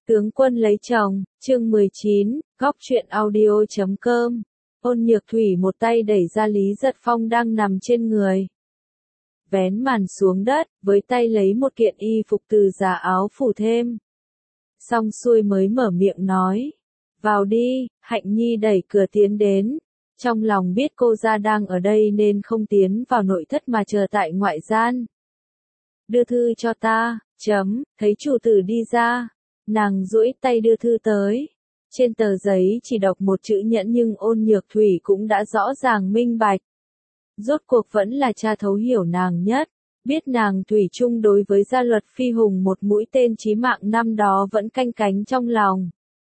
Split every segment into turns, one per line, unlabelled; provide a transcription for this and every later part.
Tướng quân lấy chồng, chương 19, góc truyện audio.com. Ôn Nhược Thủy một tay đẩy ra Lý Giật Phong đang nằm trên người. Vén màn xuống đất, với tay lấy một kiện y phục từ giá áo phủ thêm. Xong xuôi mới mở miệng nói. Vào đi, Hạnh Nhi đẩy cửa tiến đến. Trong lòng biết cô gia đang ở đây nên không tiến vào nội thất mà chờ tại ngoại gian. Đưa thư cho ta, thấy chủ tử đi ra. Nàng duỗi tay đưa thư tới. Trên tờ giấy chỉ đọc một chữ nhẫn nhưng Ôn Nhược Thủy cũng đã rõ ràng minh bạch. Rốt cuộc vẫn là cha thấu hiểu nàng nhất, biết nàng thủy chung đối với gia luật phi hùng một mũi tên chí mạng năm đó vẫn canh cánh trong lòng.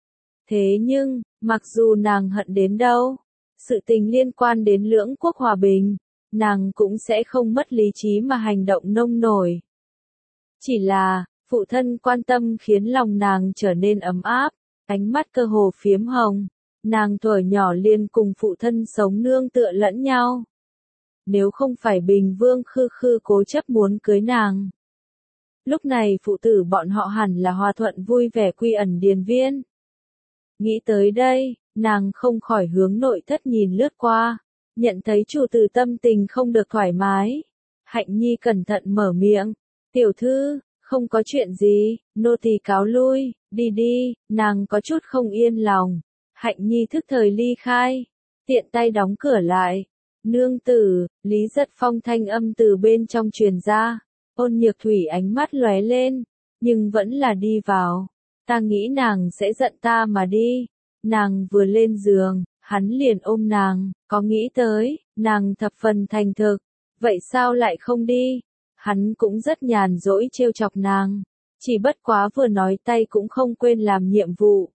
Thế nhưng, mặc dù nàng hận đến đâu, sự tình liên quan đến lưỡng quốc hòa bình, nàng cũng sẽ không mất lý trí mà hành động nông nổi. Chỉ là, phụ thân quan tâm khiến lòng nàng trở nên ấm áp, ánh mắt cơ hồ phiếm hồng. Nàng thuở nhỏ liền cùng phụ thân sống nương tựa lẫn nhau. Nếu không phải Bình Vương Khư Khư cố chấp muốn cưới nàng, lúc này phụ tử bọn họ hẳn là hòa thuận vui vẻ quy ẩn điền viên. Nghĩ tới đây, nàng không khỏi hướng nội thất nhìn lướt qua, nhận thấy chủ tử tâm tình không được thoải mái. Hạnh Nhi cẩn thận mở miệng, tiểu thư, không có chuyện gì, nô tỳ cáo lui, đi đi, nàng có chút không yên lòng. Hạnh Nhi thức thời ly khai, tiện tay đóng cửa lại. Nương tử, Lý Giật Phong thanh âm từ bên trong truyền ra. Ôn Nhược Thủy ánh mắt lóe lên, nhưng vẫn là đi vào. Ta nghĩ nàng sẽ giận ta mà đi. Nàng vừa lên giường, hắn liền ôm nàng, có nghĩ tới, nàng thập phần thành thực. Vậy sao lại không đi? Hắn cũng rất nhàn rỗi trêu chọc nàng. Chỉ bất quá vừa nói tay cũng không quên làm nhiệm vụ.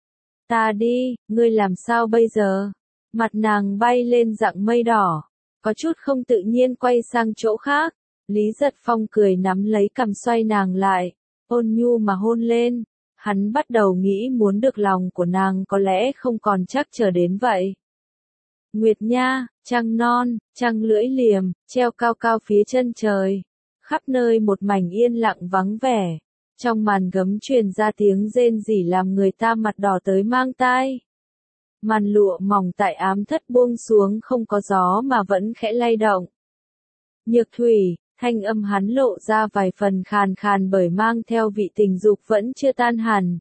Ta đi, ngươi làm sao bây giờ? Mặt nàng bay lên dạng mây đỏ, có chút không tự nhiên quay sang chỗ khác. Lý Giật Phong cười nắm lấy cằm xoay nàng lại, ôn nhu mà hôn lên. Hắn bắt đầu nghĩ muốn được lòng của nàng có lẽ không còn chắc chờ đến vậy. Nguyệt nha, trăng non, trăng lưỡi liềm, treo cao cao phía chân trời. Khắp nơi một mảnh yên lặng vắng vẻ. Trong màn gấm truyền ra tiếng rên rỉ làm người ta mặt đỏ tới mang tai. Màn lụa mỏng tại ám thất buông xuống không có gió mà vẫn khẽ lay động. Nhược Thủy, thanh âm hắn lộ ra vài phần khàn khàn bởi mang theo vị tình dục vẫn chưa tan hẳn.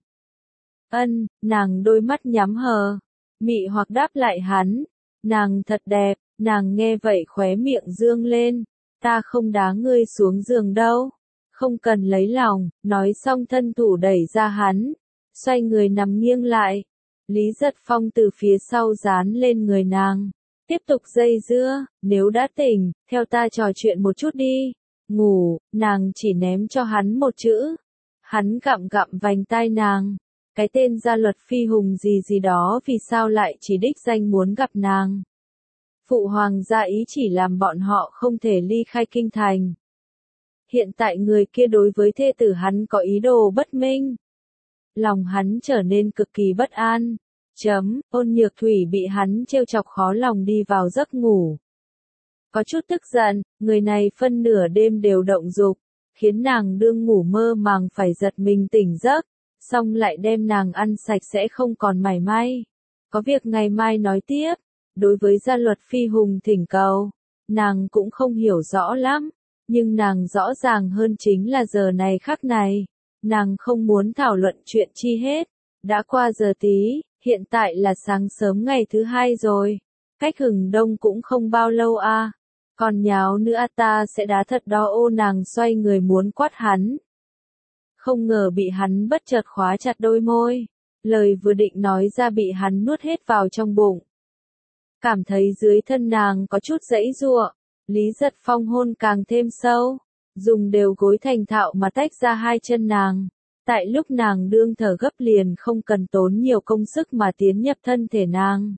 Nàng đôi mắt nhắm hờ, mị hoặc đáp lại hắn. Nàng thật đẹp, nàng nghe vậy khóe miệng dương lên. Ta không đá ngươi xuống giường đâu. Không cần lấy lòng, nói xong thân thủ đẩy ra hắn. Xoay người nằm nghiêng lại. Lý Giật Phong từ phía sau dán lên người nàng. Tiếp tục dây dưa, nếu đã tỉnh, theo ta trò chuyện một chút đi. Ngủ, nàng chỉ ném cho hắn một chữ. Hắn gặm gặm vành tai nàng. Cái tên gia luật phi hùng gì gì đó vì sao lại chỉ đích danh muốn gặp nàng. Phụ hoàng gia ý chỉ làm bọn họ không thể ly khai kinh thành. Hiện tại người kia đối với thê tử hắn có ý đồ bất minh. Lòng hắn trở nên cực kỳ bất an. Ôn Nhược Thủy bị hắn trêu chọc khó lòng đi vào giấc ngủ. Có chút tức giận, người này phân nửa đêm đều động dục, khiến nàng đương ngủ mơ màng phải giật mình tỉnh giấc, xong lại đem nàng ăn sạch sẽ không còn mảy may. Có việc ngày mai nói tiếp. Đối với gia luật phi hùng thỉnh cầu, nàng cũng không hiểu rõ lắm, nhưng nàng rõ ràng hơn chính là giờ này khắc này. Nàng không muốn thảo luận chuyện chi hết. Đã qua giờ tí, hiện tại là sáng sớm ngày thứ hai rồi. Cách hừng đông cũng không bao lâu à. Còn nháo nữa ta sẽ đá thật đó. Ô nàng xoay người muốn quát hắn. Không ngờ bị hắn bất chợt khóa chặt đôi môi. Lời vừa định nói ra bị hắn nuốt hết vào trong bụng. Cảm thấy dưới thân nàng có chút giãy giụa. Lý Giật Phong hôn càng thêm sâu. Dùng đều gối thành thạo mà tách ra hai chân nàng. Tại lúc nàng đương thở gấp liền không cần tốn nhiều công sức mà tiến nhập thân thể nàng.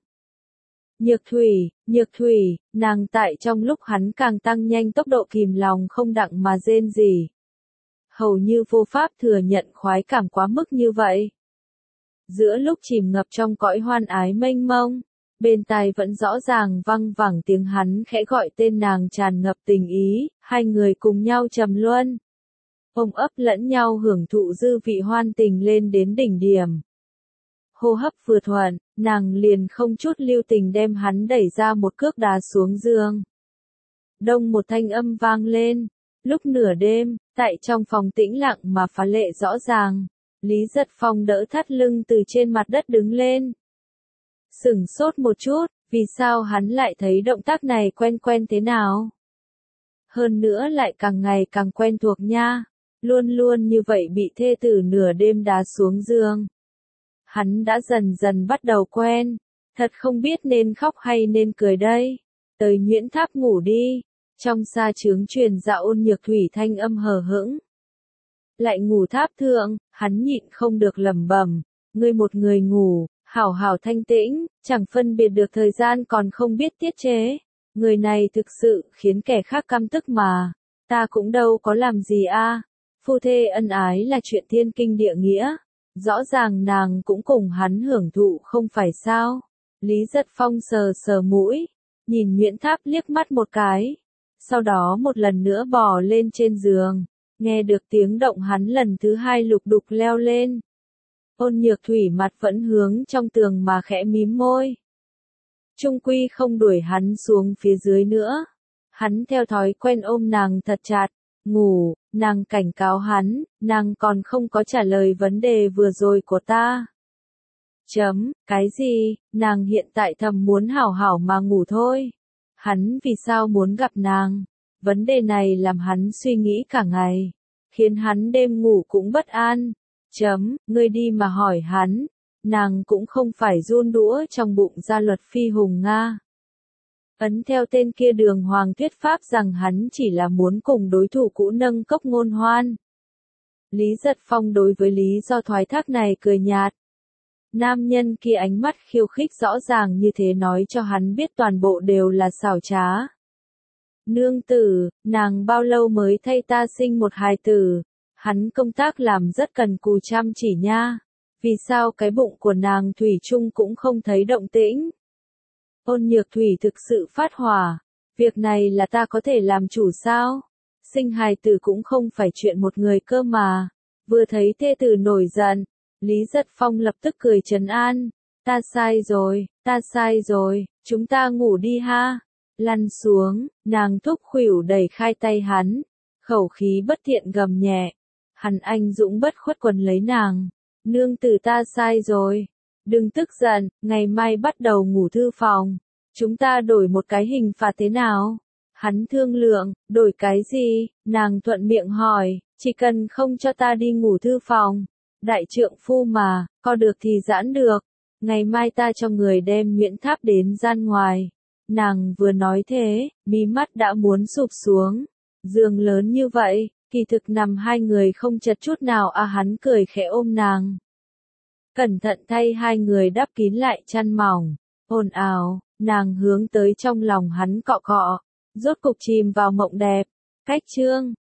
Nhược Thủy, nàng tại trong lúc hắn càng tăng nhanh tốc độ kìm lòng không đặng mà rên rỉ. Hầu như vô pháp thừa nhận khoái cảm quá mức như vậy. Giữa lúc chìm ngập trong cõi hoan ái mênh mông, bên tai vẫn rõ ràng văng vẳng tiếng hắn khẽ gọi tên nàng tràn ngập tình ý, hai người cùng nhau trầm luân. ôm ấp lẫn nhau hưởng thụ dư vị hoan tình lên đến đỉnh điểm. Hô hấp vừa thuận, nàng liền không chút lưu tình đem hắn đẩy ra một cước đá xuống giường. Đông một thanh âm vang lên, lúc nửa đêm, tại trong phòng tĩnh lặng mà phá lệ rõ ràng, Lý Giật Phong đỡ thắt lưng từ trên mặt đất đứng lên. Sửng sốt một chút, vì sao hắn lại thấy động tác này quen quen thế nào? Hơn nữa lại càng ngày càng quen thuộc nha, luôn luôn như vậy bị thê tử nửa đêm đá xuống giường. Hắn đã dần dần bắt đầu quen, thật không biết nên khóc hay nên cười đây. Tới Nguyễn Tháp ngủ đi, trong xa trướng truyền ra Ôn Nhược Thủy thanh âm hờ hững. Lại ngủ tháp thượng, hắn nhịn không được lẩm bẩm, ngươi một người ngủ, hảo hảo thanh tĩnh, chẳng phân biệt được thời gian còn không biết tiết chế. Người này thực sự khiến kẻ khác căm tức mà, ta cũng đâu có làm gì a. Phu thê ân ái là chuyện thiên kinh địa nghĩa, rõ ràng nàng cũng cùng hắn hưởng thụ không phải sao. Lý Giật Phong sờ sờ mũi, nhìn Nguyễn Tháp liếc mắt một cái, sau đó một lần nữa bò lên trên giường, nghe được tiếng động hắn lần thứ hai lục đục leo lên. Ôn Nhược Thủy mặt vẫn hướng trong tường mà khẽ mím môi. Trung quy không đuổi hắn xuống phía dưới nữa. Hắn theo thói quen ôm nàng thật chặt. Ngủ, nàng cảnh cáo hắn, nàng còn không có trả lời vấn đề vừa rồi của ta. Cái gì, nàng hiện tại thầm muốn hảo hảo mà ngủ thôi. Hắn vì sao muốn gặp nàng? Vấn đề này làm hắn suy nghĩ cả ngày, khiến hắn đêm ngủ cũng bất an. Ngươi đi mà hỏi hắn, nàng cũng không phải run đũa trong bụng gia luật phi hùng Nga. Ấn theo tên kia Đường Hoàng thuyết pháp rằng hắn chỉ là muốn cùng đối thủ cũ nâng cốc ngôn hoan. Lý Giật Phong đối với lý do thoái thác này cười nhạt. Nam nhân kia ánh mắt khiêu khích rõ ràng như thế nói cho hắn biết toàn bộ đều là xảo trá. Nương tử, nàng bao lâu mới thay ta sinh một hài tử? Hắn công tác làm rất cần cù chăm chỉ nha. Vì sao cái bụng của nàng thủy chung cũng không thấy động tĩnh? Ôn Nhược Thủy thực sự phát hỏa. Việc này là ta có thể làm chủ sao? Sinh hài tử cũng không phải chuyện một người cơ mà. Vừa thấy thê tử nổi giận, Lý Giật Phong lập tức cười trấn an. Ta sai rồi, chúng ta ngủ đi ha. Lăn xuống, nàng thúc khuỷu đẩy khai tay hắn. Khẩu khí bất thiện gầm nhẹ. Hắn anh dũng bất khuất quần lấy nàng. Nương tử ta sai rồi. Đừng tức giận, ngày mai bắt đầu ngủ thư phòng. Chúng ta đổi một cái hình phạt thế nào? Hắn thương lượng, đổi cái gì? Nàng thuận miệng hỏi, chỉ cần không cho ta đi ngủ thư phòng. Đại trượng phu mà, co được thì giãn được. Ngày mai ta cho người đem Nguyễn Tháp đến gian ngoài. Nàng vừa nói thế, mí mắt đã muốn sụp xuống. Giường lớn như vậy, kỳ thực nằm hai người không chật chút nào hắn cười khẽ ôm nàng. Cẩn thận thay hai người đắp kín lại chăn mỏng. Ồn ào, nàng hướng tới trong lòng hắn cọ cọ. Rốt cục chìm vào mộng đẹp. Cách chương